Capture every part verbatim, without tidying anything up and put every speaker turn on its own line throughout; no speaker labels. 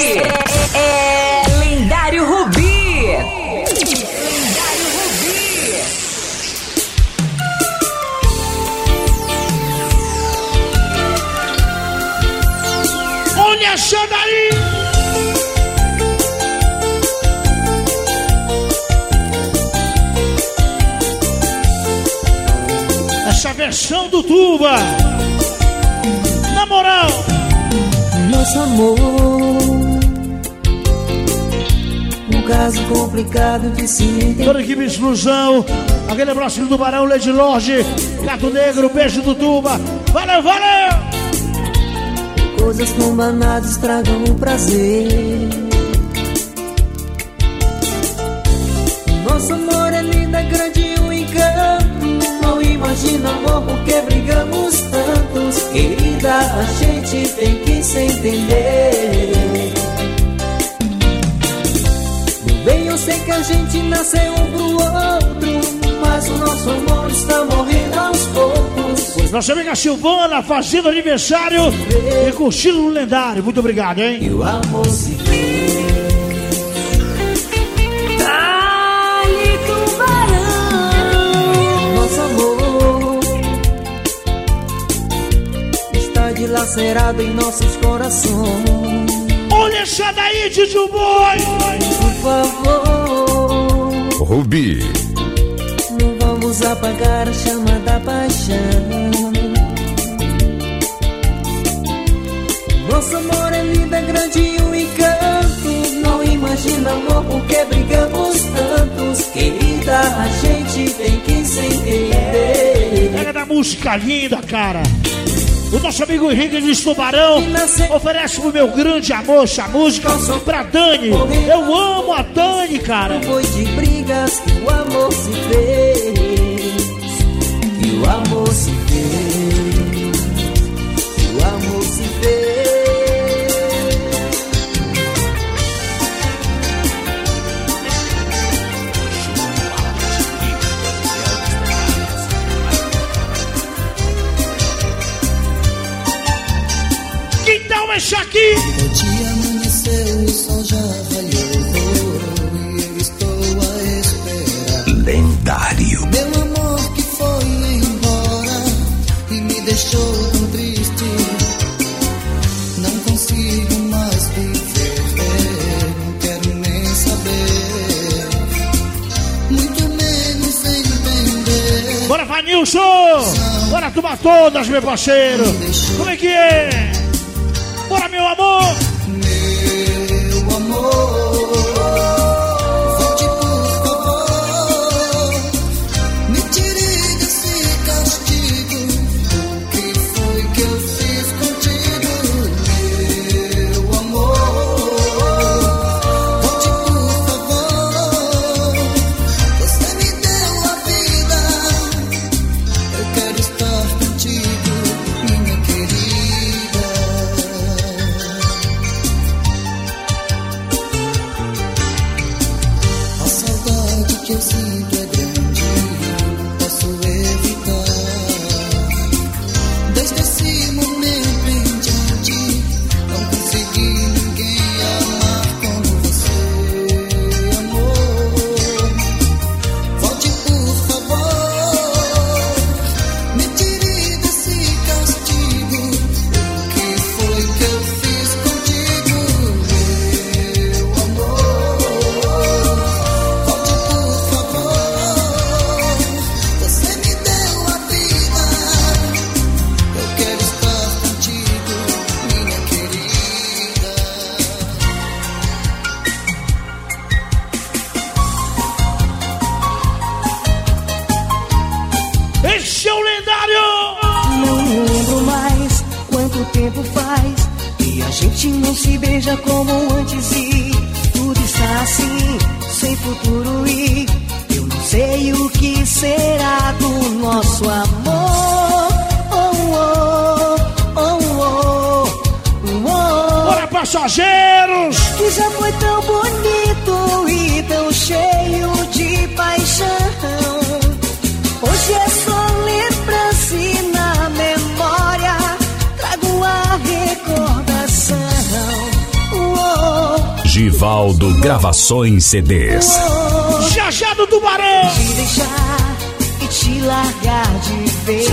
É, é, é Lendário Rubi. Lendário Rubi.
Olha só daí. Essa versão do Tuba. Na moral.
Nosso amor, um caso complicado de se entender.
Toda a equipe de exclusão. Aquele abraço do Barão, Lady Lorde, Gato Negro, beijo do Tuba. Valeu, valeu!
Coisas tão banais estragam o prazer. Nosso amor é lindo, é grande e um encanto. Não imagina amor porque brigamos tantos. Querida, a gente tem que se entender. Bem, eu sei que a gente nasceu um pro outro, mas o nosso amor está morrendo aos poucos.
Nossa amiga Silvana fazendo aniversário e curtindo o lendário. Muito obrigado, hein?
E o amor se vê. Dá-lhe tubarão. Nosso amor está dilacerado em nossos corações.
Olha essa daí, Tio Boy!
Por favor,
Rubi,
não vamos apagar a chama da paixão. Nosso amor é lindo, é grande e um encanto. Não imagina amor porque brigamos tantos. Querida, a gente tem que se entender.
Pega da música linda, cara. O nosso amigo Henrique de Tubarão oferece pro meu grande amor essa música pra Dani. Eu amo a Dani, cara.
Foi de brigas que o amor se fez. Que o amor se fez. Que o amor se fez.
Então mexe aqui.
O dia amanheceu, o sol já raiou e eu estou a esperar.
lendário.
Meu amor que foi embora e me deixou tão triste. Não consigo mais viver, não quero nem saber, muito menos entender.
Bora, Vanilson! Bora, turma todas, meu parceiro! Como é que é? Bora, meu amor!
Meu amor, volte por favor, me tire desse castigo. O que foi que eu fiz contigo? Meu amor, volte por favor, você me deu a vida. Eu quero estar contigo, minha querida. Que eu sinto é grande, não posso evitar. Desde esse momento em diante, não consegui ninguém amar como você, amor. Volte por favor, me tire desse castigo. O que foi que eu fiz contigo, meu amor? Você me deu a vida, eu quero estar contigo, minha querida.
Esse é o lendário!
Não me lembro mais quanto tempo faz que a gente não se beija como antes e tudo está assim, sem futuro e eu não sei o que será do nosso amor. Oh, oh, oh, oh, oh.
Bora, passageiros!
Que já foi tão bonito e tão cheio de paixão. Hoje é só lembrança e na memória trago a recordação. Oh,
Givaldo Gravações C Ds.
Já já do Tubarão.
Te deixar e te largar de vez.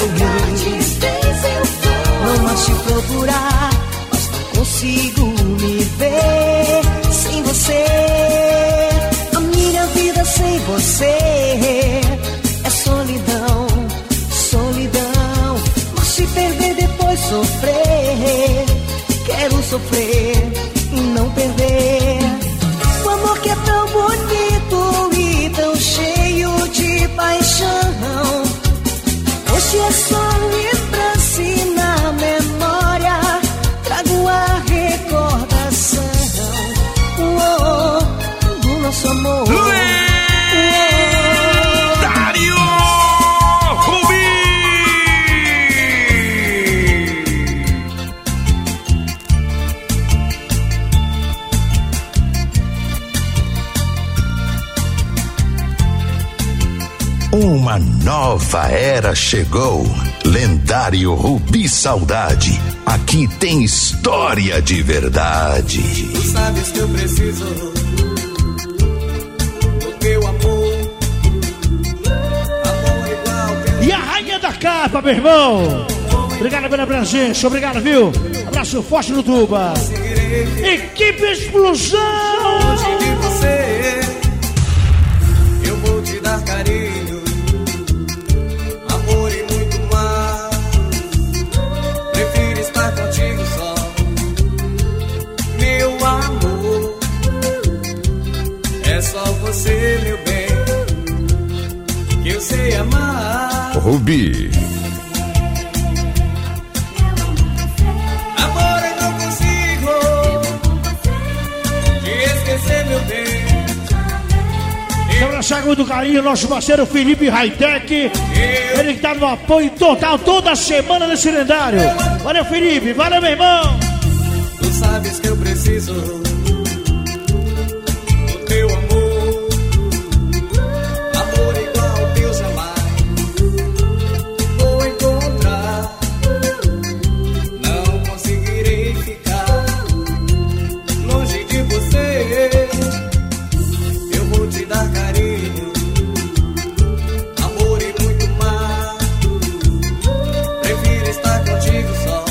Não mais te procurar, mas não consigo me ver sem você. A minha vida sem você é solidão, solidão. Mas se perder depois sofrer, quero sofrer e não perder. O amor que é tão bonito e tão cheio de paixão, hoje é só lembrança e na memória trago a recordação oh, oh, do nosso amor.
Lendário Rubi!
Uma nova era chegou. Lendário Rubi Saudade. Aqui tem história de verdade.
Tu sabes que eu preciso do teu amor. Amor igual teu.
E a rainha da capa, meu irmão. Obrigado pela presença, obrigado, viu? Abraço forte no Tuba. Equipe Explosão.
Longe de você, eu vou te dar carinho, amor e muito mais. Prefiro estar contigo só, meu amor. É só você, meu bem, que eu sei amar.
Rubi.
Amor, eu não consigo te esquecer, meu bem.
Quero abraçar com muito carinho nosso parceiro Felipe Hightech. Ele que tá no apoio total toda semana nesse lendário. Valeu, Felipe. Valeu, meu irmão.
Tu sabes que eu preciso do teu amor. Amor igual teu jamais vou encontrar. Não conseguirei ficar longe de você. Eu vou te dar carinho, amor e muito mais. Prefiro estar contigo só,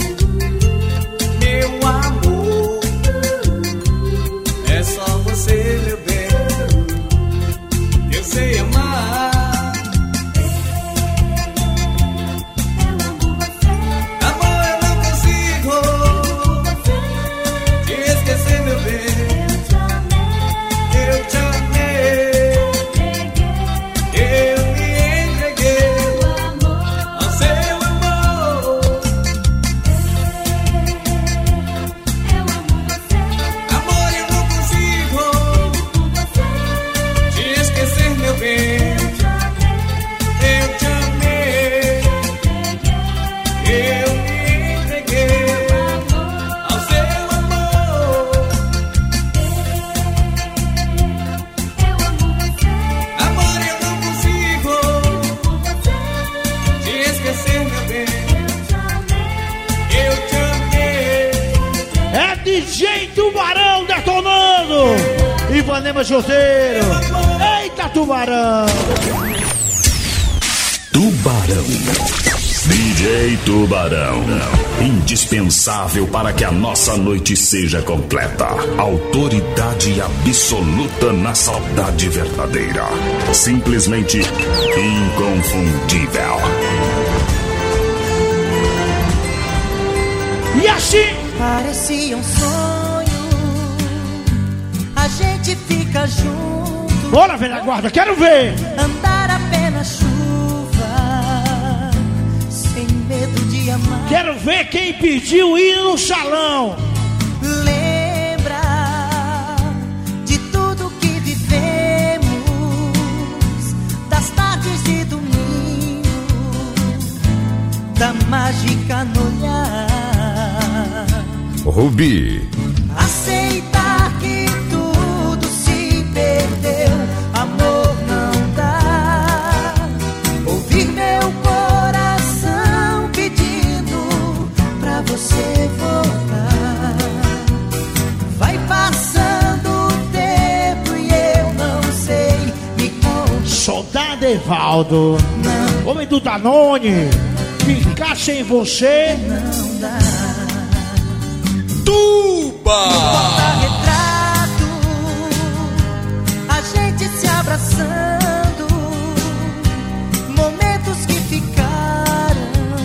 meu amor. É só você, meu bem, eu sei amar. Amor, eu não consigo te esquecer, meu bem. Eu te amei, eu me entreguei ao seu amor. Amor, eu não consigo te esquecer, meu bem. Eu te amei, eu me entreguei ao seu amor. Amor, eu não consigo te esquecer, meu bem. Eu te amei.
É D J Tubarão detonando. Ivanema Joteiro. Eita, Tubarão.
Tubarão. D J Tubarão. Indispensável para que a nossa noite seja completa. Autoridade absoluta na saudade verdadeira. Simplesmente inconfundível.
E assim,
Parecia um sonho, a gente fica junto,
bora, velha guarda, quero ver.
andar a pé na chuva, sem medo de amar.
Quero ver quem pediu ir no salão.
Lembra de tudo que vivemos, das tardes de domingo, da mágica no olhar.
Rubi.
Aceitar que tudo se perdeu, amor não dá. Ouvir meu coração pedindo pra você voltar. Vai passar
Adevaldo, homem do Danone, ficar sem você
não dá.
Tuba!
Porta-retrato, a gente se abraçando, momentos que ficaram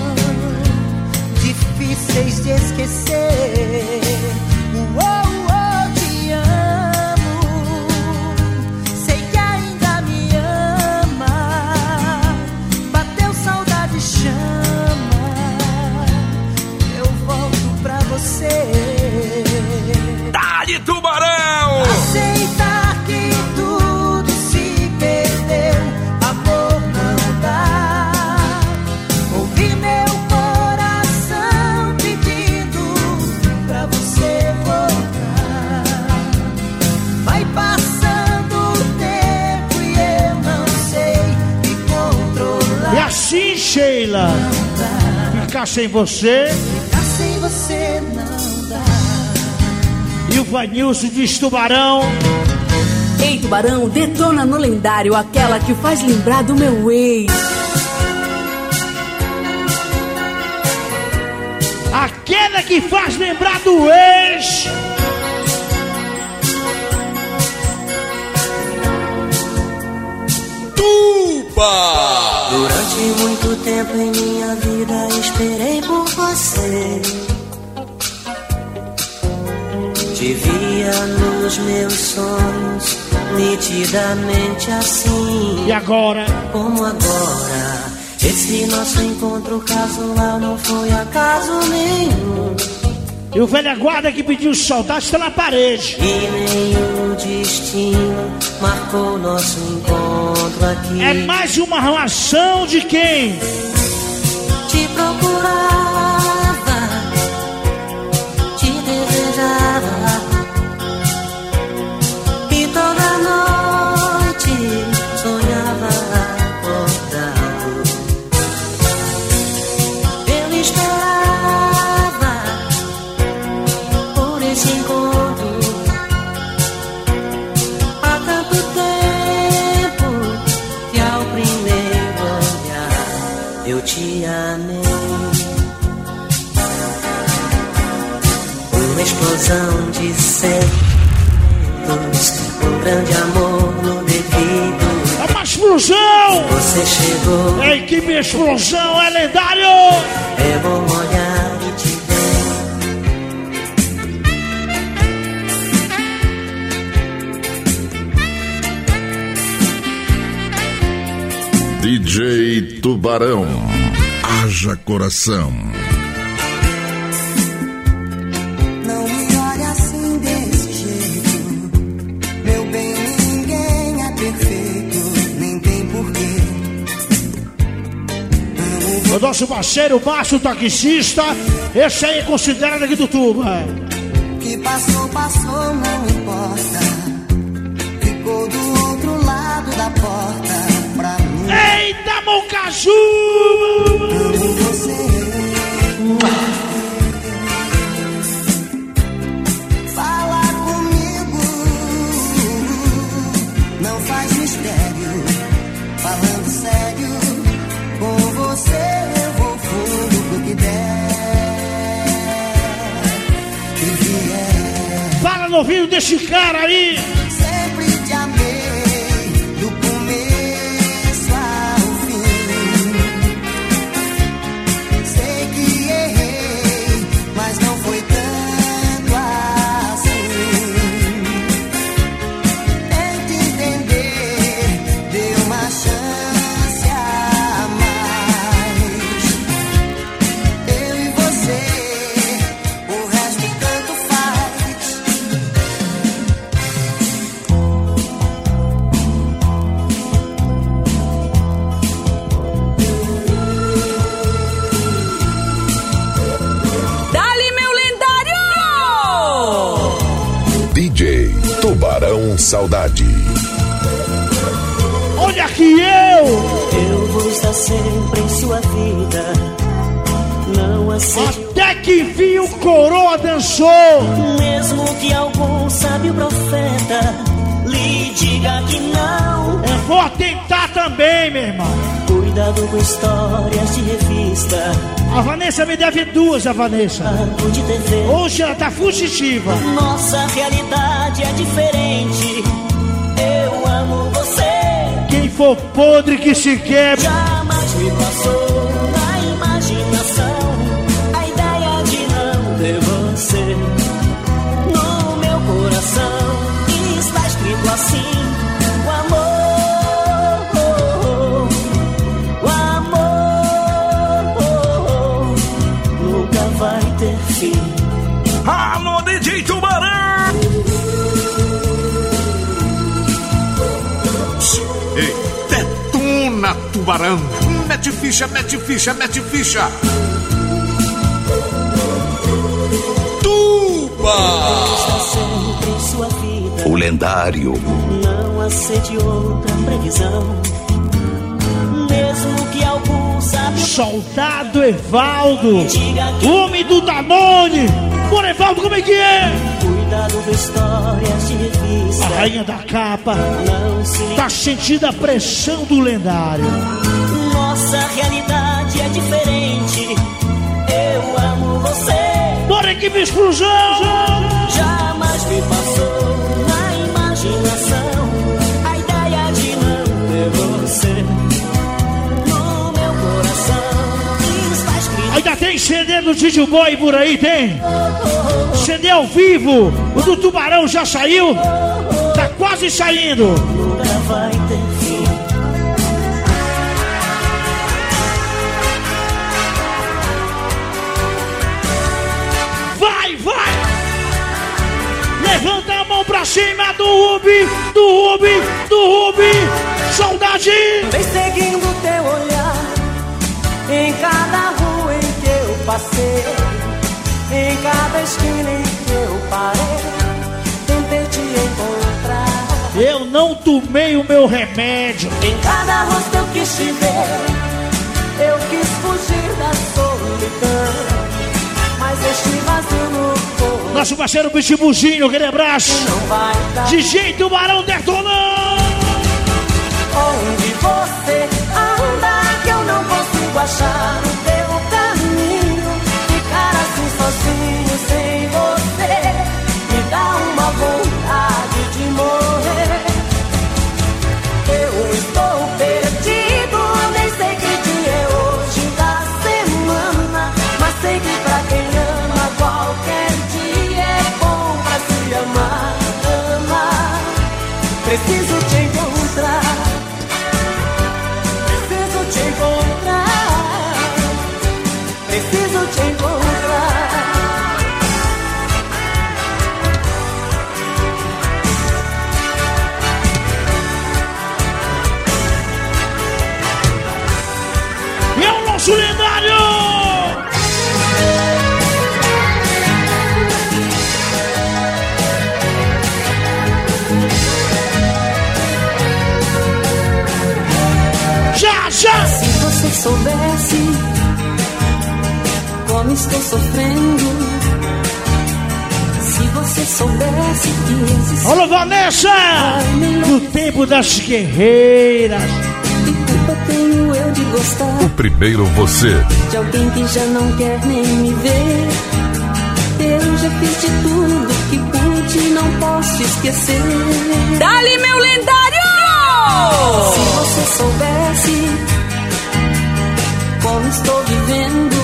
difíceis de esquecer. Uou, uou, te amo, sei que ainda me ama, bateu saudade, chama, eu volto pra você.
Dá-lhe, Tubarão!
Aceitar que tudo se perdeu, amor não dá. Ouvir meu coração pedindo pra você voltar. Vai passando o tempo e eu não sei me controlar.
E assim, Sheila, ficar sem você.
Ficar sem você não dá.
E o Vanilson diz Tubarão.
Ei, Tubarão, detona no lendário aquela que faz lembrar do meu ex.
Aquela que faz lembrar do ex.
Tuba!
Durante muito tempo em minha vida esperei por você. Te via nos meus sonhos, nitidamente assim.
E agora?
Como agora, esse nosso encontro casual não foi acaso nenhum.
E o velho guarda que pediu saudade está na parede.
E nem o destino marcou nosso encontro aqui.
É mais uma relação de quem?
Te procurava, te desejava, e toda noite sonhava acordado. Eu esperava por esse encontro há tanto tempo que ao primeiro olhar eu te amei. Uma explosão de sentimentos, um grande amor no devido.
É uma explosão!
Você chegou,
É equipe Explosão, é lendário!
é bom olhar e te
D J Tubarão, haja coração.
Não me olha assim desse jeito, meu bem, ninguém é perfeito, nem tem porquê.
O nosso parceiro Baixo Taxista, esse aí é considerado aqui do Tuba.
Que passou, passou, não importa. Ficou do outro lado da porta pra mim.
Eita, Moncaju!
Amo você. Fala comigo, não faz mistério. Falando sério, com você eu vou fundo pro que der e vier.
Fala no ouvido desse cara aí!
Sempre te amei, do começo ao fim. Sei que errei, mas não foi tanto assim. Tente entender, dê uma chance a mais. Eu e você, o resto tanto faz.
Dali, meu lendário!
D J Tubarão Saudade.
Olha aqui eu!
Eu vou estar sempre em sua vida. Não aceito,
Até que enfim o coroa dançou!
mesmo que algum sábio profeta lhe diga que não.
Eu vou tentar também! também, meu irmão.
Cuidado com histórias de revista.
A Vanessa me deve duas, a Vanessa.
De T V.
Hoje ela tá fugitiva.
Nossa realidade é diferente. Eu amo você.
Quem for podre que se quebra.
Jamais me passou na imaginação a ideia de não ter você no meu coração. Está escrito assim: o amor. Vai ter fim.
Alô, D J Tubarão! Ei, detona, Tubarão! Mete ficha, mete ficha, mete ficha! Tuba!
Sua vida,
o lendário.
não acede outra previsão. Mesmo que algum sabe.
Soldado Evaldo, homem do Danone. Bora, Evaldo, como é que é?
Cuidado com histórias de revista.
A rainha da capa
Não se
tá sentindo a pressão do lendário.
Nossa realidade é diferente. Eu amo você.
Bora, equipe explosão!
Jamais me passou na imaginação a ideia de não ter você.
Ainda tem C D do Tio Boy por aí, tem? C D ao vivo. O do Tubarão já saiu? Tá quase saindo.
Nunca vai ter fim.
Vai, vai! Levanta a mão pra cima do Rubi, do Rubi, do Rubi. Saudade!
Vem seguindo teu olhar em cada rua em que eu passei, em cada esquina em que eu parei, tentei te encontrar.
Eu não tomei o meu remédio.
Em cada rosto eu quis te ver, eu quis fugir da solidão, mas este vazio no corpo.
Nosso parceiro Pitbullzinho, aquele abraço.
Não vai dar.
D J Tubarão detonando.
Onde você anda que eu não consigo achar o teu caminho. Ficar assim sozinho sem você me dá uma vontade de morrer. Eu estou perdido, nem sei que dia é hoje da semana, mas sei que pra quem ama qualquer dia é bom pra se amar, amar. Preciso te encontrar. Te encontrar, preciso te encontrar.
E é o nosso lendário! Já, já!
Se você soubesse como estou sofrendo, se você soubesse que existe.
Alô, Vanessa! No tempo das guerreiras.
Que culpa tenho eu de gostar
O primeiro você.
de alguém que já não quer nem me ver? Eu já fiz de tudo que pude, não posso esquecer.
Dali, meu lendário!
Se você soubesse como estou vivendo,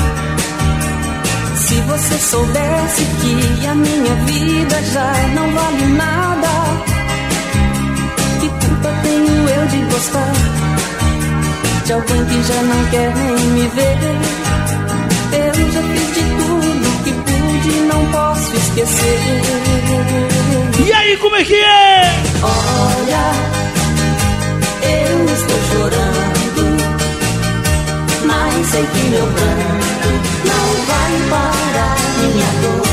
se você soubesse que a minha vida já não vale nada, que culpa tenho eu de gostar de alguém que já não quer nem me ver? Eu já fiz de tudo que pude, não posso esquecer.
E aí, como é que é?
Olha, eu estou chorando, mas sei que meu pranto não vai parar minha dor.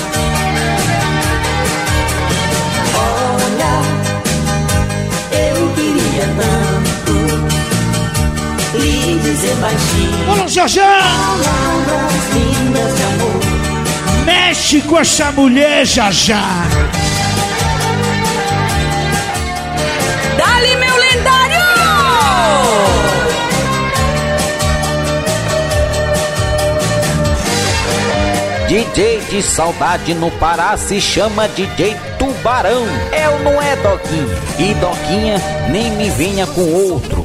Olha, eu queria tanto lhe dizer baixinho
Olha, já já!
palavras lindas de amor.
Mexe com essa mulher, já já!
Dali, meu lendário!
D J de saudade no Pará se chama D J Tubarão. Eu não é Doquinha. E Doquinha nem me venha com outro.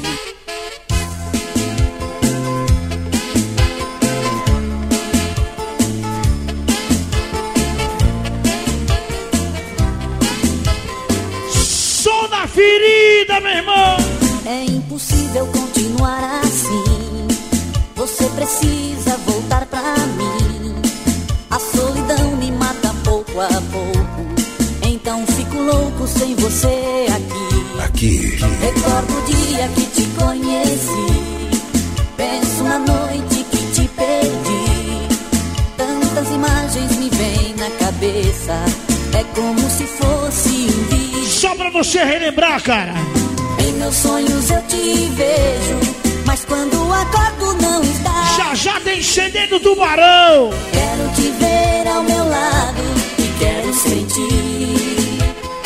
Som na ferida, meu irmão.
É impossível continuar assim. Você precisa voltar pra mim. A solidão me mata pouco a pouco. Então fico louco sem você aqui.
Aqui.
Recordo o dia que te conheci. Penso na noite que te perdi. Tantas imagens me vêm na cabeça. É como se fosse um vídeo.
Só pra você relembrar, cara.
Em meus sonhos eu te vejo, mas quando acordo não está.
Já já tem C D do Tubarão.
Quero te ver ao meu lado e quero sentir.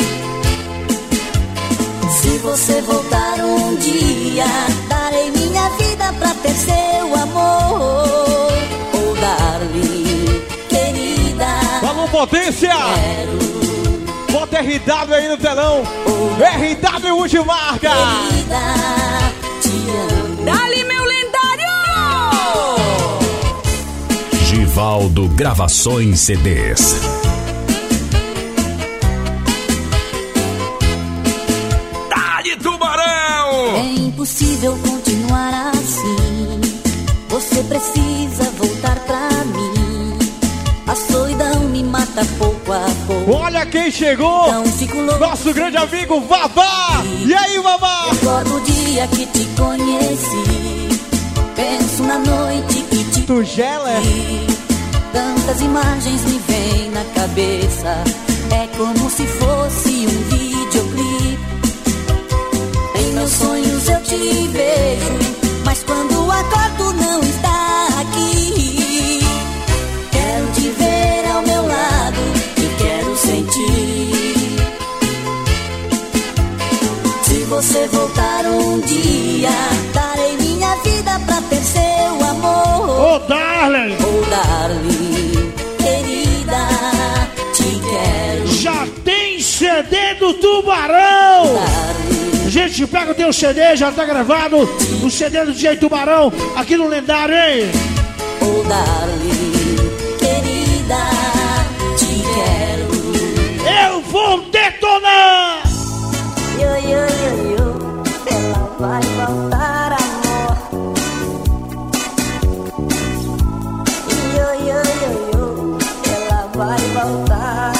Se você voltar um dia, darei minha vida pra ter seu amor. Oh, darling, querida.
Falou potência!
Quero.
Bota R W aí no telão. Oh, R W Multimarca.
Querida, te amo.
Dali, meu lendário!
Givaldo Gravações C Ds.
Dali, Tubarão!
É impossível continuar assim. Você precisa voltar pra mim. A solidão me mata pouco a pouco.
Olha quem chegou!
Então fico louco.
Nosso grande amigo Vavá! E aí, Vavá?
Recordo o dia que te conheci. Penso na noite que te
Tu gela?
vi. Tantas imagens me vêm na cabeça. É como se fosse um videoclipe. Em meus sonhos eu te vejo, mas quando acordo não está aqui. Quero te ver ao meu lado e quero sentir. Se você voltar um dia, darei minha vida pra ter seu amor.
Ô, darling!
Oh, darling, querida, te quero.
Já tem C D do Tubarão!
Darling,
Gente, pega o teu C D, já tá gravado. O C D do D J Tubarão, aqui no lendário, hein?
oh, darling, querida, te quero.
Eu vou detonar!
Yo, yo, yo, yo, ela vai voltar, amor. Yo, yo, yo, yo, ela vai voltar.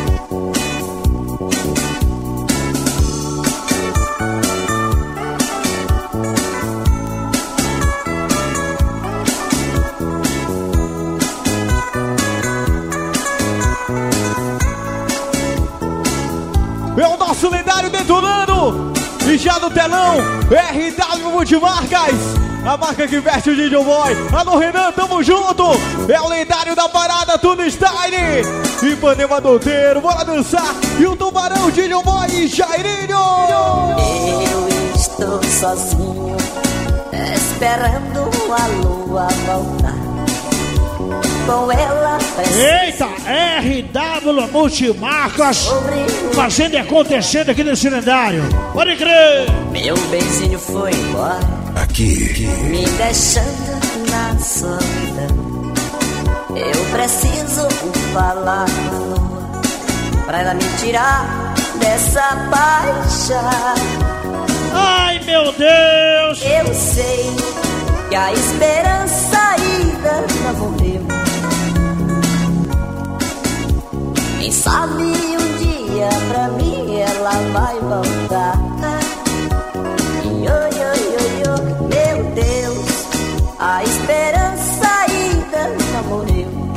É o nosso lendário detonando! E já no telão, R W Multimarcas, a marca que veste o D J Boy. Alô Renan, tamo junto! É o lendário da parada, tudo style! Ipanema Douteiro, bora dançar! E o Tubarão, D J Boy e Jairinho!
Eu estou sozinho, esperando a lua voltar. Com ela
Eita, R W Multimarcas, fazendo e acontecendo aqui nesse lendário. Pode crer!
meu benzinho foi embora,
Aqui.
me deixando na solidão. Eu preciso falar com a lua, pra ela me tirar dessa paixão.
Ai, meu Deus!
Eu sei que a esperança ainda não morreu. Quem sabe um dia pra mim ela vai voltar. Yo, yo, yo, yo, meu Deus, a esperança ainda não morreu.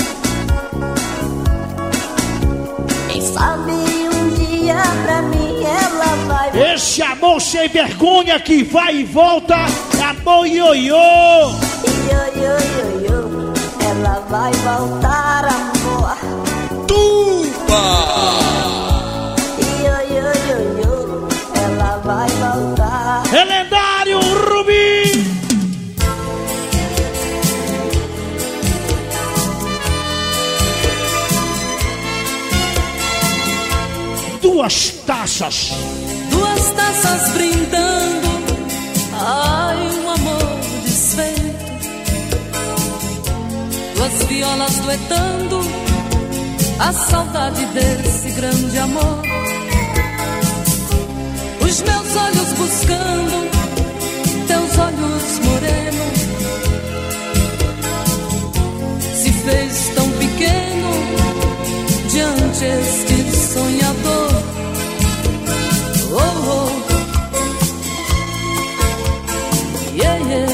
Quem sabe um dia pra mim ela vai voltar.
Esse amor sem vergonha que vai e volta, é amor ioiô!
Yo, yo, yo, yo, ela vai voltar, amor. Yo, yo, yo, yo, ela vai voltar.
É lendário Rubi! duas taças.
Duas taças brindando, ai, um amor desfeito. Duas violas duetando a saudade desse grande amor. Os meus olhos buscando teus olhos morenos. Se fez tão pequeno diante este sonhador. Oh, oh. Yeah, yeah.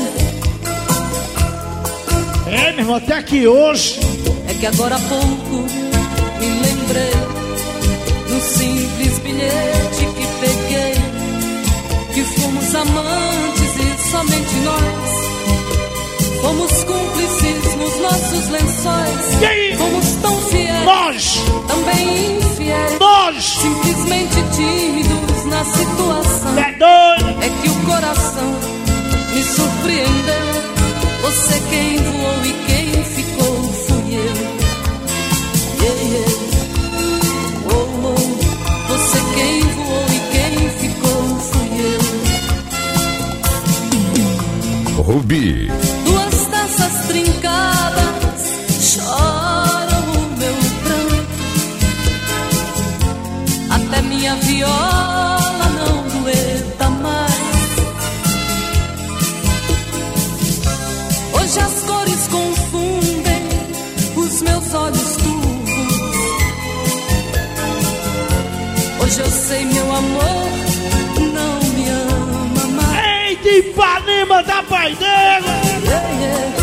É, meu irmão, até que hoje.
É que agora há pouco me lembrei do simples bilhete que peguei, que fomos amantes e somente nós fomos cúmplices nos nossos lençóis.
E aí?
Fomos tão fiéis,
nós
também infiéis,
nós
simplesmente tímidos na situação.
É doido.
É que o coração me surpreendeu. Você quem voou e quem ficou fui eu. Yeah, yeah. Oh, oh. Você quem voou e quem ficou fui eu.
Rubi.
Duas taças trincadas choram o meu pranto. Até minha viola não dueta mais. Hoje as cores confundem os meus olhos turvos. Hoje eu sei, meu amor não me ama mais.
Eita, Ipanema da Paideira.
Yeah, yeah.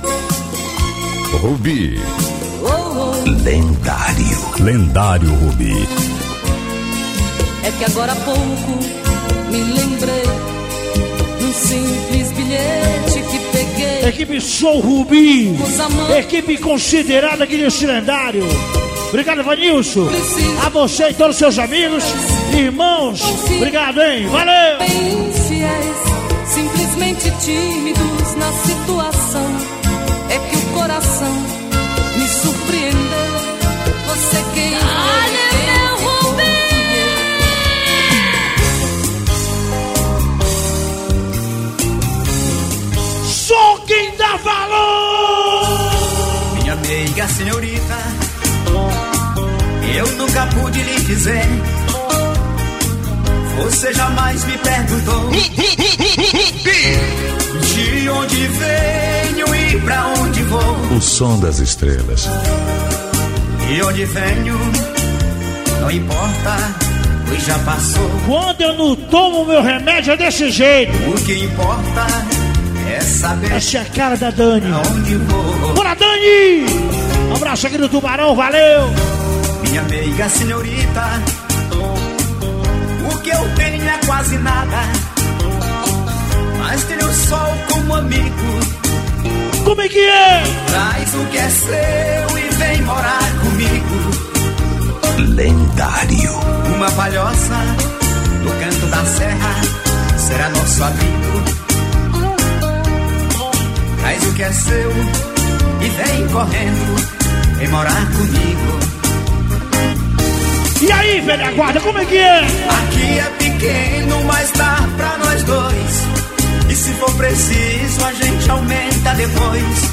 Rubi.
Oh, oh.
Lendário. Lendário Rubi.
É que agora há pouco me lembrei do simples bilhete que peguei.
Equipe Sou Rubi. Equipe considerada aqui nesse lendário. Obrigado, Vanilson. A você e todos os seus amigos, irmãos. Obrigado, hein? Valeu.
Bem fiéis, simplesmente tímidos na situação. É que o coração me surpreendeu. Você quem olha meu Rubi.
Sou quem dá valor.
Minha amiga senhorita, eu nunca pude lhe dizer. Você jamais me perguntou de onde venho e pra onde vou.
O som das estrelas.
E onde venho, não importa, pois já passou.
Quando eu não tomo meu remédio é desse jeito.
O que importa é saber.
Essa é a cara da Dani.
Onde vou.
Bora, Dani! Um abraço aqui do Tubarão, valeu!
Minha meiga senhorita, o que eu tenho é quase nada, mas tenho o sol como amigo.
Como é que é?
Traz o que é seu e vem morar comigo.
Lendário.
Uma palhoça do canto da serra será nosso amigo. Traz o que é seu e vem correndo, vem morar comigo.
E aí, velha guarda, como é que é?
Aqui é pequeno, mas dá pra nós dois. E se for preciso, a gente aumenta depois.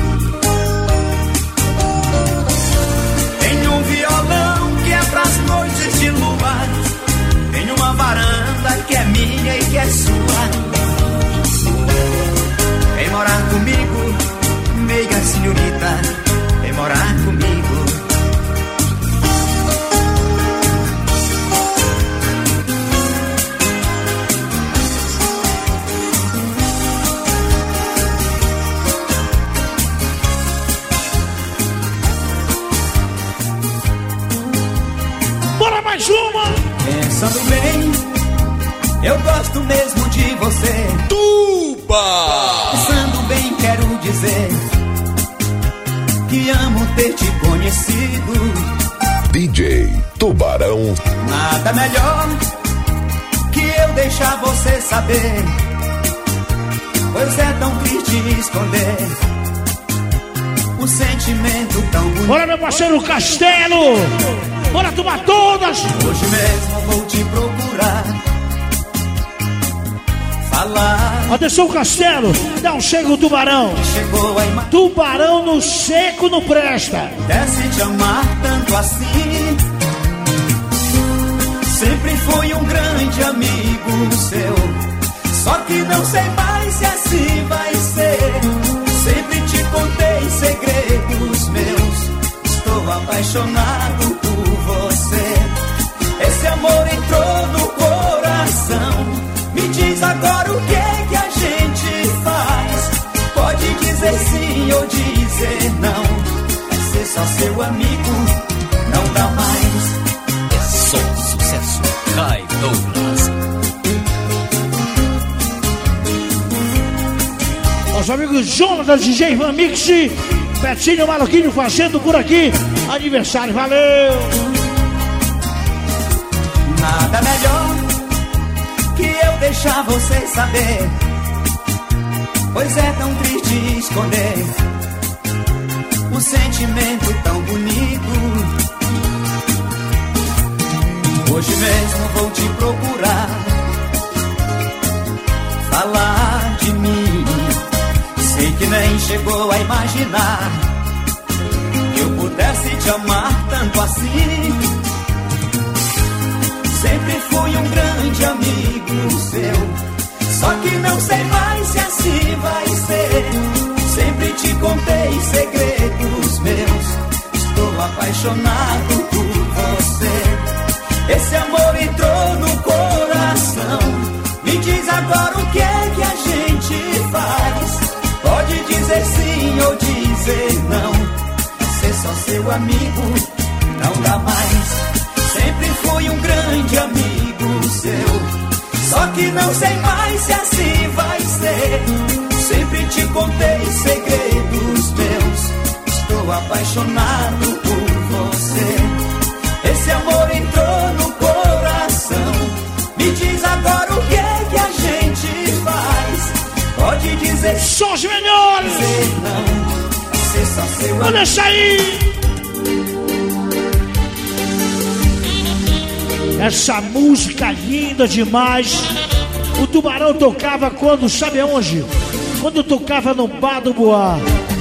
Tem um violão que é pras noites de lua. Tem uma varanda que é minha e que é sua. Vem morar comigo, meiga senhorita. Vem morar comigo.
Mais uma!
Pensando bem, eu gosto mesmo de você.
Tuba!
Pensando bem, quero dizer que amo ter te conhecido.
D J Tubarão.
Nada melhor que eu deixar você saber, pois é tão triste esconder um sentimento tão bonito.
Bora, meu parceiro Castelo! Bora tomar todas hoje.
Hoje mesmo vou te procurar. Falar.
Atenção, Castelo, dá um chega o tubarão.
Chegou a ima...
Tubarão no seco não presta.
Desce te amar tanto assim. Sempre fui um grande amigo seu. Só que não sei mais se assim vai ser. Sempre te contei segredos meus. Estou apaixonado por você. Esse amor entrou no coração. Me diz agora o que é que a gente faz. Pode dizer sim ou dizer não. Vai ser só seu amigo, não dá mais.
É só sucesso, Kai Douglas.
Os amigos Jonathan, D J Van Mix, Petinho Maluquinho fazendo por aqui aniversário, valeu!
Nada melhor que eu deixar você saber, pois é tão triste esconder um sentimento tão bonito. Hoje mesmo vou te procurar, falar de mim. Sei que nem chegou a imaginar que eu pudesse te amar tanto assim. Sempre fui um grande amigo seu. Só que não sei mais se assim vai ser. Sempre te contei segredos meus. Estou apaixonado por você. Esse amor entrou no coração. Me diz agora o que é que a gente faz. Pode dizer sim ou dizer não. Ser só seu amigo não dá mais. Sempre fui um grande amigo seu. Só que não sei mais se assim vai ser. Sempre te contei segredos meus. Estou apaixonado por você. Esse amor entrou no coração. Me diz agora o que é que a gente faz. Pode dizer
só os melhores.
Dizer não. Ser só seu amigo.
Olha isso aí. Essa música linda demais. O Tubarão tocava quando, sabe aonde? Quando tocava no bar do Boa.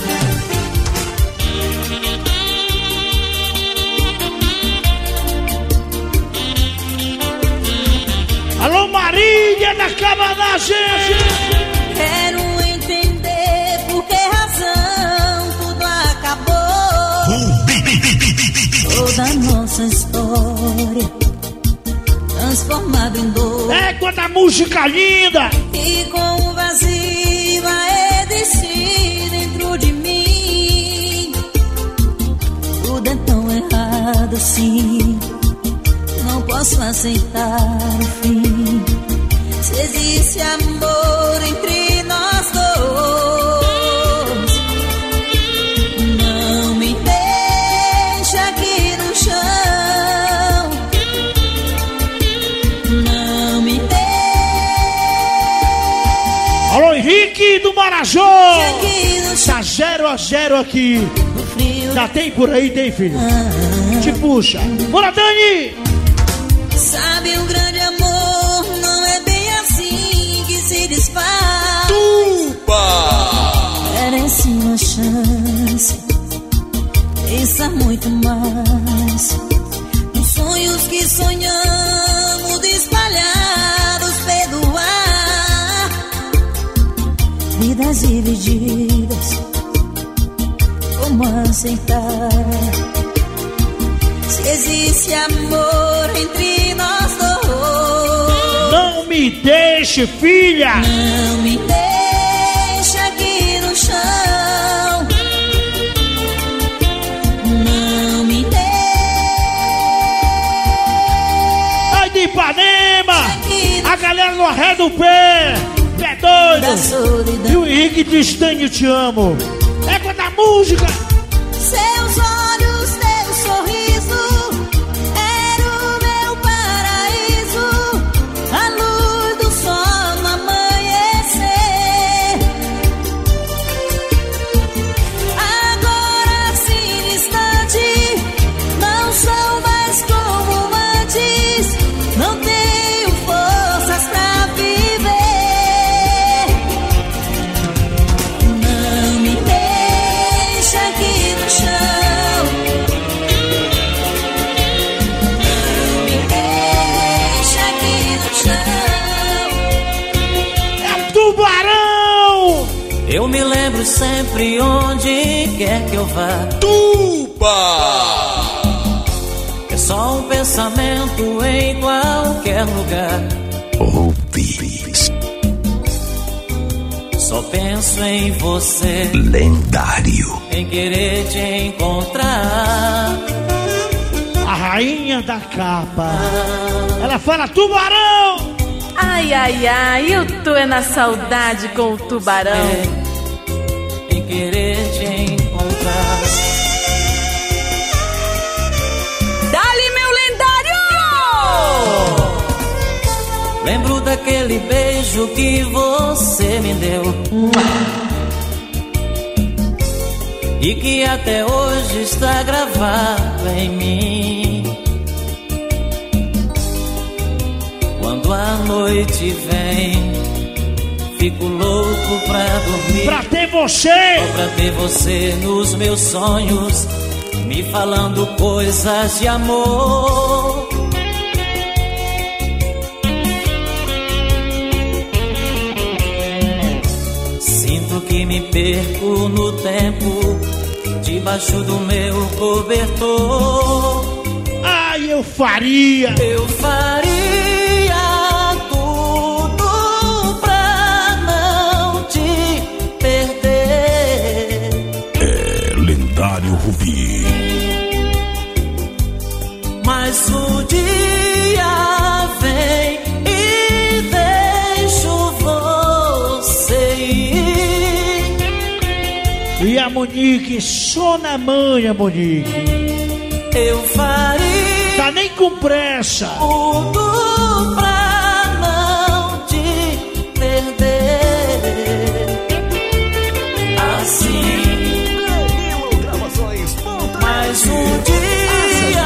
Alô Marília da Cabanagem.
Quero entender por que razão tudo acabou. Toda a nossa história transformado em dor.
É quanta música linda!
E com o vazio a existir dentro de mim. Tudo é tão errado assim. Não posso aceitar o fim. Se existe amor entre nós dois, não me deixa aqui no chão. Não me deixa.
Alô Henrique do Marajó. Tá zero a zero aqui. Já tem por aí, tem filho? Ah. Te puxa. Bora Dani!
Sabe, um grande amor não é bem assim que se desfaz.
Tuba!
Merece uma chance, pensa muito mais nos sonhos que sonhamos espalhados pelo ar. Vidas divididas, como aceitar? Se existe amor entre nós dois,
não me deixe, filha.
Não me deixe aqui no chão. Não me deixe.
Ai de Ipanema, a galera no arré do pé, pé doido. E o Henrique diz: Dani, eu te amo. É quando a música.
Seus olhos, teu sorriso era o meu paraíso. A luz do sol no amanhecer. Agora assim distante, não sou mais como antes.
Eu me lembro sempre onde quer que eu vá.
Tuba!
É só um pensamento em qualquer lugar.
Ouvis.
Só penso em você.
Lendário.
Em querer te encontrar.
A rainha da capa. Ela fala tubarão.
Ai, ai, ai, eu tô é na saudade com o tubarão.
É, em querer te encontrar.
Dali, meu lendário!
Lembro daquele beijo que você me deu. E que até hoje está gravado em mim. Quando a noite vem, fico louco pra dormir.
Pra ter você!
Só pra ter você nos meus sonhos, me falando coisas de amor. Sinto que me perco no tempo, debaixo do meu cobertor.
Ai, eu faria!
Eu faria tudo pra não te perder.
É Lendário Rubi.
Mas o dia vem e deixo você ir.
E a Monique, só na manha, Monique.
Eu faria.
Tá nem com pressa.
Tudo pra não te perder. Assim. Mas um dia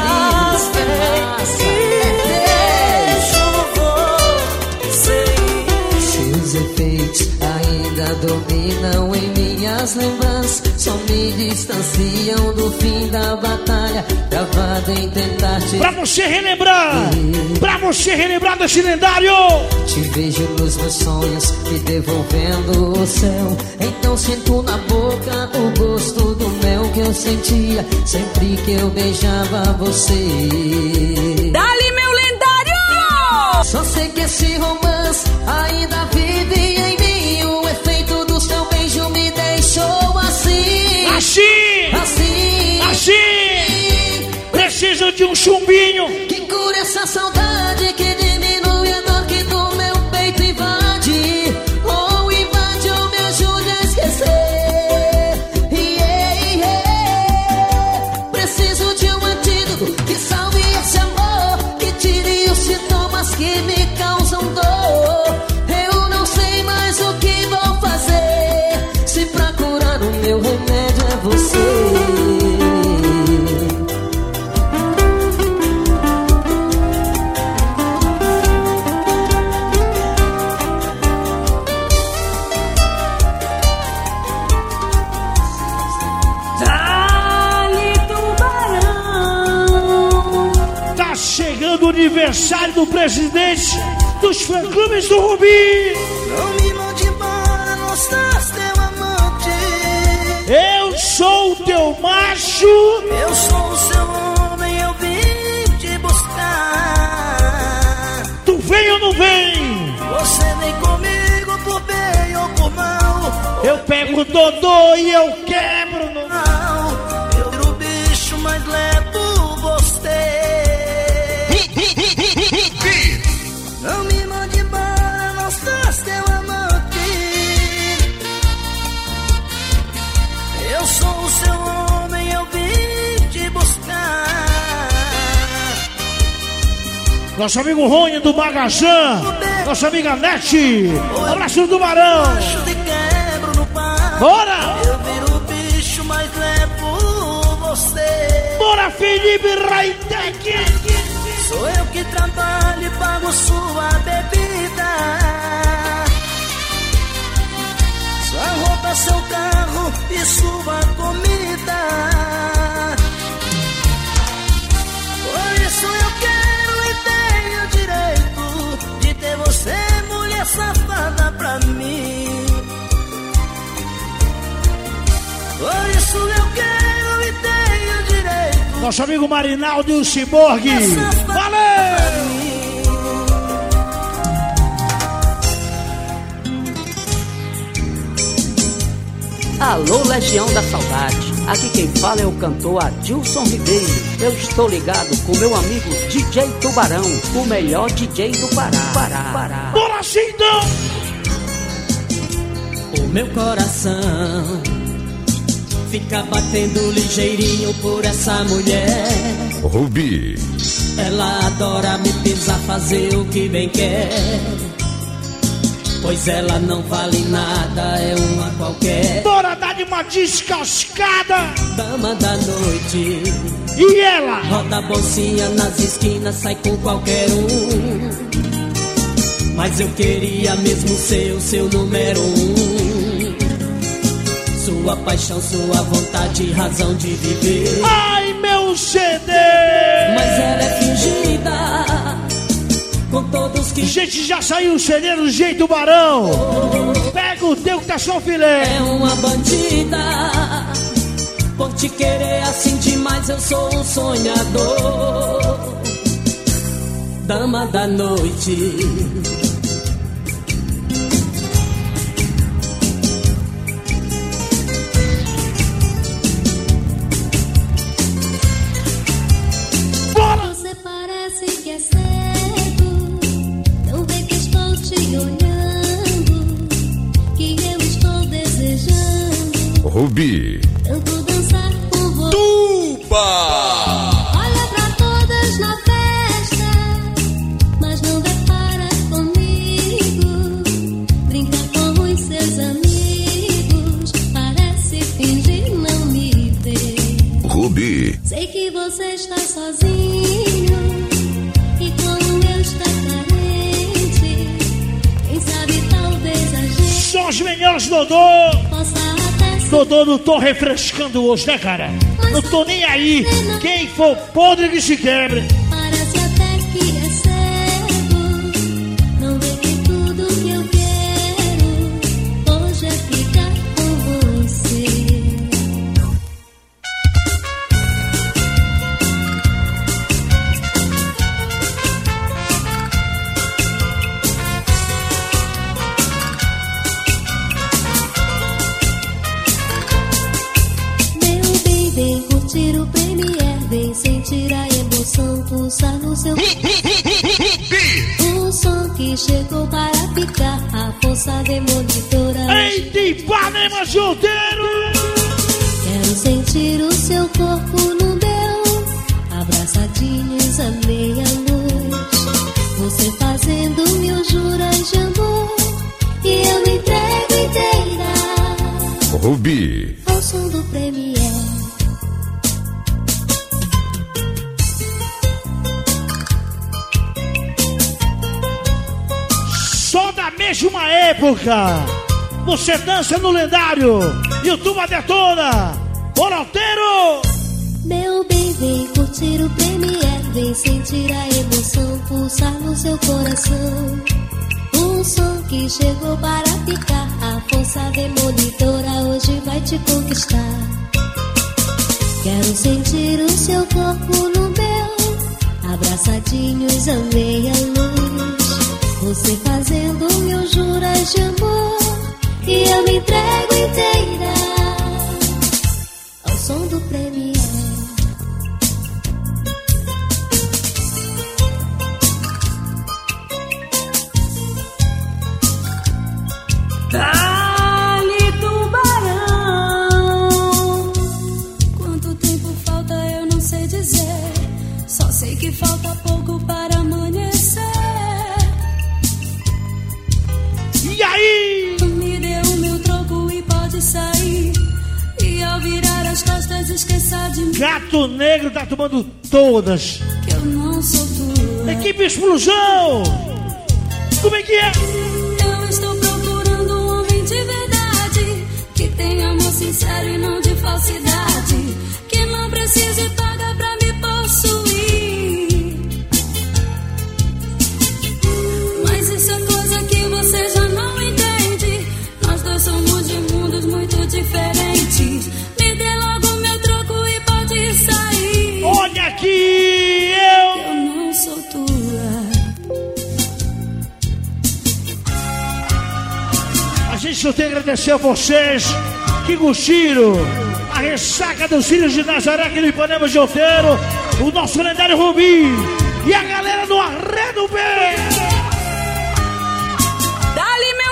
vem.
Seus efeitos ainda dominam em minhas lembranças. Só me distanciam do fim da batalha, travado em tentar te...
Pra você relembrar, pra você relembrar desse lendário.
Te vejo nos meus sonhos, me devolvendo o céu. Então sinto na boca o gosto do mel que eu sentia sempre que eu beijava você.
Dali, meu lendário!
Só sei que esse romance ainda vive em mim. O efeito do seu beijo me deixou assim.
Assim!
Assim!
Assim! Preciso de um chumbinho
que cure essa saudade, que diminui a dor que do meu peito invade. Ou invade ou me ajude a esquecer. Yeah, yeah. Preciso de um antídoto que salve esse amor, que tire os sintomas que me causam dor. Eu não sei mais o que vou fazer, se pra curar o meu remédio é você.
chegando o aniversário do presidente dos fã-clubes do Rubi.
Não me mande embora, não estás teu amante.
Eu sou o teu macho.
Eu sou o seu homem, eu vim te buscar.
Tu vem ou não vem?
Você vem comigo por bem ou por mal.
Eu pego o Dodô e eu quebro no
mal. Eu viro o bicho, mas levo você. Não me mande embora, não estás teu amante. Eu sou o seu homem, eu vim te buscar.
Nosso amigo Rony do Magazã, nossa amiga Nete, abraço do Tubarão. Bora!
Eu viro o bicho, mas levo você.
Bora, Felipe Raitec!
Sou eu que trabalho e pago sua bebida. Sua roupa, seu carro e sua comida. Por isso eu quero e tenho direito de ter você, mulher safada, pra mim.
Nosso amigo Marinaldo e o Ciborgue. Valeu!
Alô, Legião da Saudade. Aqui quem fala é o cantor Adilson Ribeiro. Eu estou ligado com meu amigo D J Tubarão, o melhor D J do Pará. Pará, Pará.
Bora assim então!
O meu coração fica batendo ligeirinho por essa mulher.
Rubi.
Ela adora me pisar, fazer o que bem quer. Pois ela não vale nada, é uma qualquer.
Bora dar de uma descascada.
Dama da noite.
E ela?
Roda a bolsinha nas esquinas, sai com qualquer um. Mas eu queria mesmo ser o seu número um. Sua paixão, sua vontade, razão de viver.
Ai, meu C D!
Mas ela é fingida. Com todos que...
Gente, já saiu o C D do jeito Tubarão. Pega o teu que tá só filé.
É uma bandida. Por te querer assim demais eu sou um sonhador. Dama da noite.
Você parece que é cedo. Não vê que estou te olhando, que eu estou desejando.
Rubi.
Tanto dançar com você.
Tuba!
Olha pra todas na festa, mas não depara comigo. Brinca com os seus amigos, parece fingir não me ver.
Rubi.
Sei que você está sozinho e como eu estou carente. Quem sabe talvez a gente
Só os melhores, Dodô.
possa até ser.
Dodô, não tô refrescando hoje, né, cara? Não tô nem aí. Quem for podre que se quebre.
Parece até que é cedo. Não vê que tudo que eu quero hoje é ficar com você. Vem curtir o Premier, vem sentir a emoção pulsar no seu um som que chegou para ficar, a força demolitora.
Ei, de Ipanema solteiro!
Quero sentir o seu corpo no meu, abraçadinhos à meia-luz. Você fazendo mil juras de amor e eu me entrego inteira
Rubi.
ao som do Premier.
Só da mesma época. Você dança no lendário e o Tuba detona. Boroteiro!
Meu bem, vem curtir o Premier, vem sentir a emoção pulsar no seu coração. Um som que chegou para ficar, a força demolidora hoje vai te conquistar. Quero sentir o seu corpo no meu, abraçadinhos à meia-luz. Você fazendo mil juras de amor e eu me entrego inteira ao som do Premier.
Dali Tubarão. Quanto tempo falta eu não sei dizer, só sei que falta pouco para amanhecer.
E aí?
Me dê o meu troco e pode sair, e ao virar as costas esqueça de mim.
Gato Negro tá tomando todas.
Que eu não sou tua.
Equipe Explosão! Como é que é?
Eu estou procurando um homem de verdade, que tenha amor sincero e não de falsidade, que não precise pagar pra me possuir. Mas isso é coisa que você já não entende. Nós dois somos de mundos muito diferentes. Me dê logo meu troco e pode sair.
isso eu tenho que agradecer a vocês que curtiram a ressaca dos filhos de Nazaré aqui no Ipanema de Outeiro, o nosso lendário Rubi e a galera do Arredo B.
Dali, meu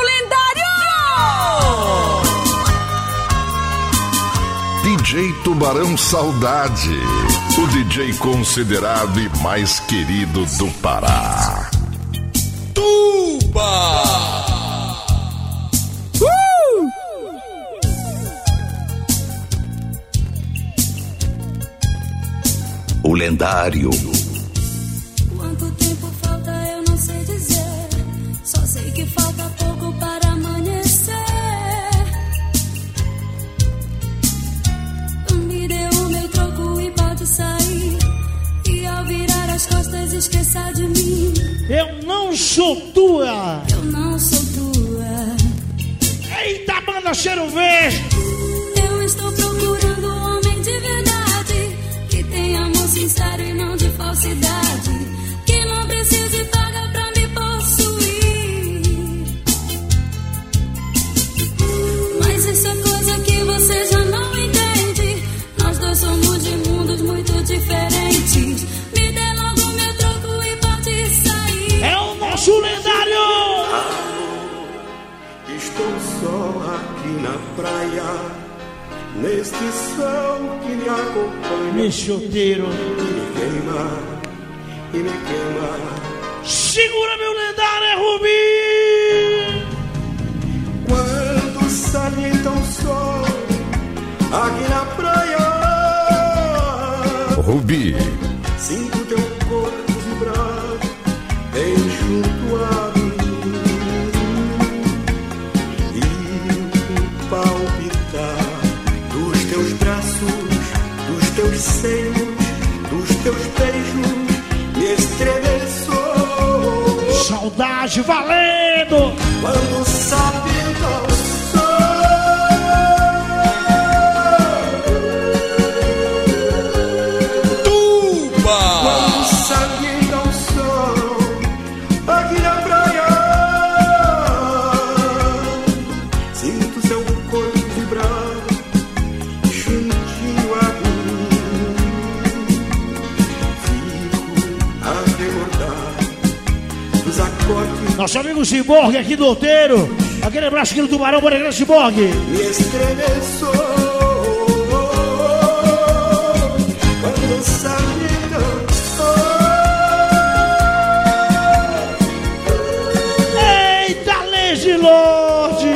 lendário!
D J Tubarão Saudade, o D J considerado e mais querido do Pará.
Tuba!
Uh!
O lendário.
Quanto tempo falta eu não sei dizer, só sei que falta pouco para amanhecer. Me dê o meu troco e pode sair, e ao virar as costas esqueça de mim.
Eu não sou tua.
Eu não sou tua.
Eita, banda cheiro verde.
Eu estou procurando um homem de verdade, que tenha amor sincero e não de falsidade, que não precise pagar pra me possuir. Mas isso é coisa que você já não entende. Nós dois somos de mundos muito diferentes. Me dê logo meu troco e pode sair.
É o nosso lendário.
Estou só aqui na praia, neste sol que me acompanha,
me chuteiro,
e me queima, e me queima.
Segura meu lendário, é Rubi.
Quando salienta o sol aqui na praia,
Rubi.
sinto teu corpo vibrar bem junto a mim. Palpitar dos teus braços, dos teus seios, dos teus beijos, me estremeçou.
Saudade valendo!
Quando salienta o sol,
Tuba!
Quando salienta o sol aqui na praia, sinto seu corpo vibrar juntinho a mim. Fico a recordar dos acordes.
Nosso amigo Ciborgue aqui do Outeiro. Aquele abraço aqui do Tubarão, bora grande Ciborgue.
Me estremeçou quando salienta o sol.
Eita, Lazy Lord!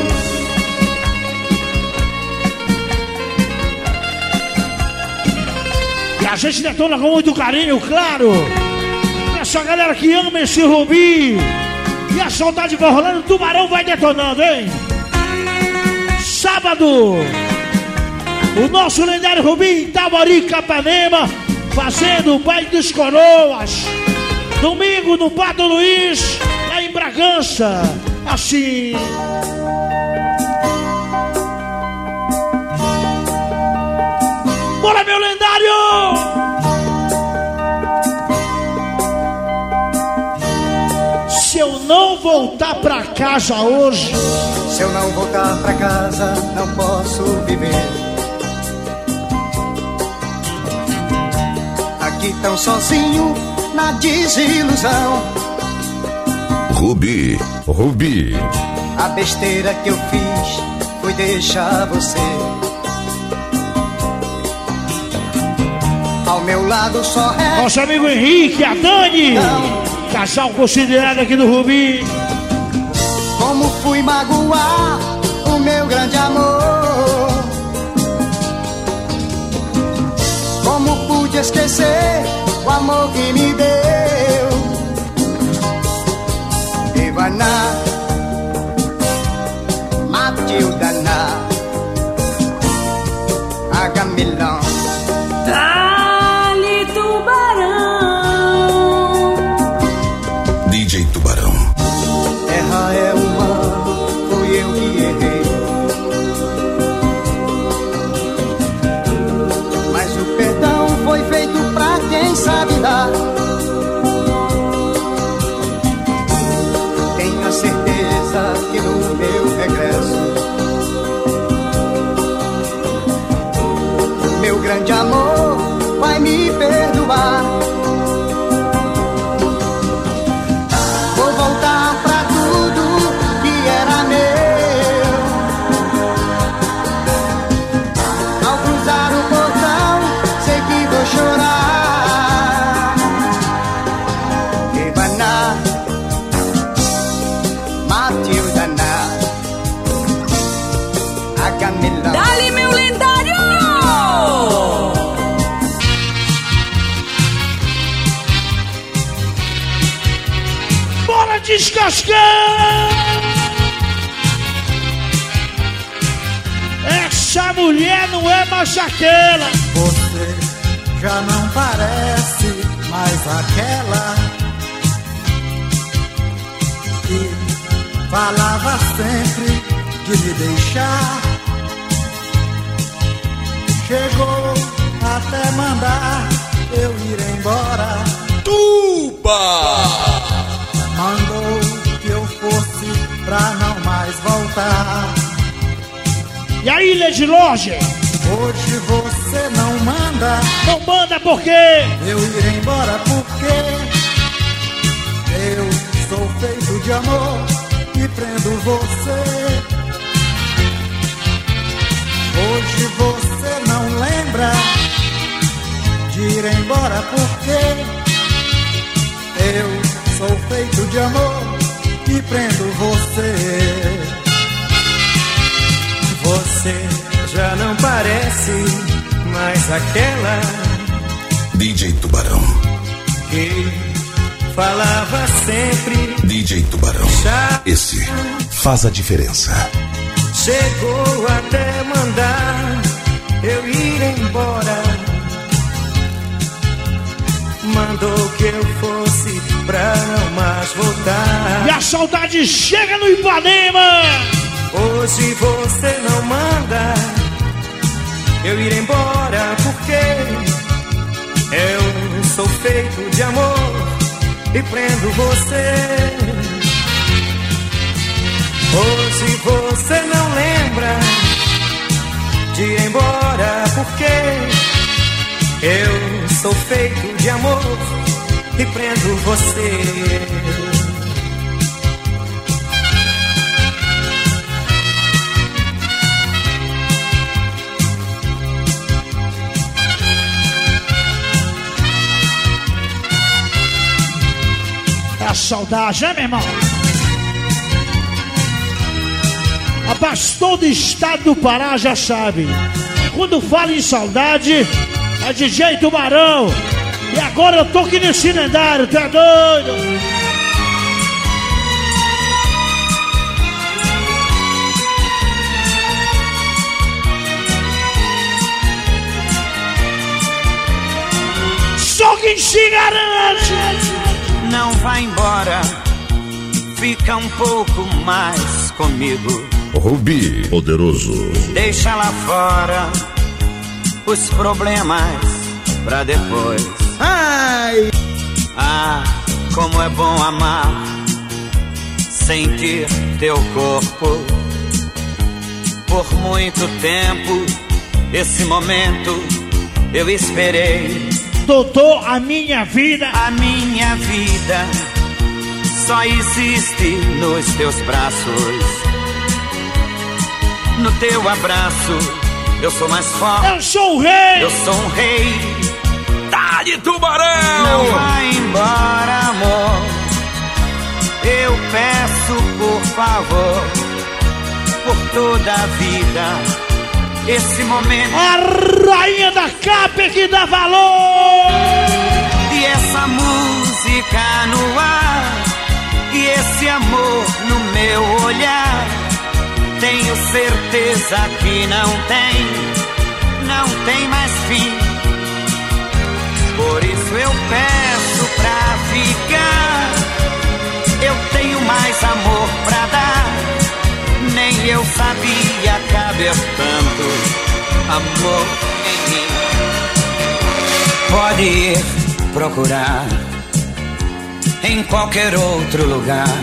E a gente detona com muito carinho, claro. Essa galera que ama esse Rubi. E a saudade vai rolando, o Tubarão vai detonando, hein? Sábado, o nosso lendário Rubi em Itaboari, Capanema, fazendo o baile dos coroas. Domingo no Pato Luiz, lá em Bragança. Assim. Bora, meu lendário! Se eu não voltar pra casa hoje,
se eu não voltar pra casa, não posso viver. Aqui tão sozinho, na desilusão.
Rubi, Rubi.
A besteira que eu fiz foi deixar você ao meu lado, só é
nosso amigo Henrique, a Dani, não. Casal considerado aqui do Rubi.
Como fui magoar o meu grande amor, como pude esquecer o amor que me deu. Ivana, Matilda, Agamilão,
Dali, Tubarão.
D J Tubarão.
Terra é humana, fui eu que errei, mas o perdão foi feito pra quem sabe dar.
Bora descascar! Essa mulher não é mais aquela.
Você já não parece mais aquela que falava sempre de me deixar. Chegou até mandar eu ir embora.
Tuba!
Mandou que eu fosse pra não mais voltar.
E aí, Lady Loja?
Hoje você não manda.
Não manda por quê?
Eu ir embora porque eu sou feito de amor e prendo você. Hoje você não lembra de ir embora porque eu sou feito de amor e prendo você.
Você já não parece mais aquela
D J Tubarão
que falava sempre.
D J Tubarão, esse faz a diferença.
Chegou até mandar eu ir embora. Mandou que eu fosse pra não mais voltar.
E a saudade chega no Ipanema.
Hoje você não manda eu ir embora porque eu sou feito de amor e prendo você. Hoje você não lembra de ir embora porque eu sou feito de amor e prendo você.
É a saudade, né, meu irmão? Rapaz, todo estado do Pará já sabe. Quando fala em saudade, é D J Tubarão. E agora eu tô aqui nesse lendário, tu é doido? Só quem se garante.
Não vai embora, fica um pouco mais comigo.
Rubi Poderoso.
Deixa lá fora os problemas pra depois.
Ai!
Ah, como é bom amar, sentir teu corpo. Por muito tempo, esse momento eu esperei.
Doutor, a minha vida,
a minha vida só existe nos teus braços. No teu abraço, eu sou mais forte.
Eu sou o rei.
Eu sou um rei.
Tá de Tubarão.
Não vai embora, amor. Eu peço, por favor, por toda a vida. Esse momento,
a rainha da capa é que dá valor.
E essa música no ar, e esse amor no meu olhar, tenho certeza que não tem, não tem mais fim. Por isso eu peço pra ficar. Eu tenho mais amor pra dar. Nem eu sabia caber tanto amor em mim. Pode ir procurar em qualquer outro lugar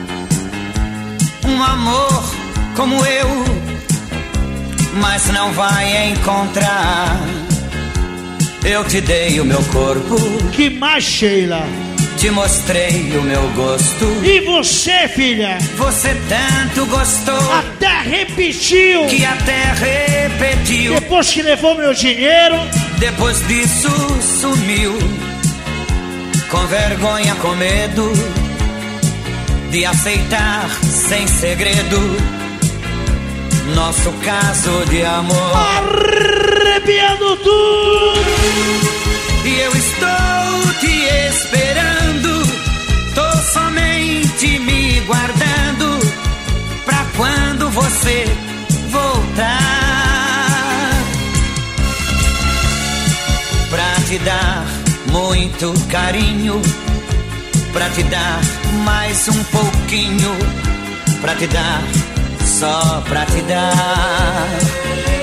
um amor como eu, mas não vai encontrar. Eu te dei o meu corpo.
Que mais, Sheila?
Te mostrei o meu gosto.
E você, filha?
Você tanto gostou.
Até repetiu.
Que até repetiu.
Depois que levou meu dinheiro.
Depois disso sumiu. Com vergonha, com medo de aceitar sem segredo nosso caso de amor.
Arrepiando tudo.
E eu estou te esperando, tô somente dar muito carinho, pra te dar mais um pouquinho, pra te dar, só pra te dar.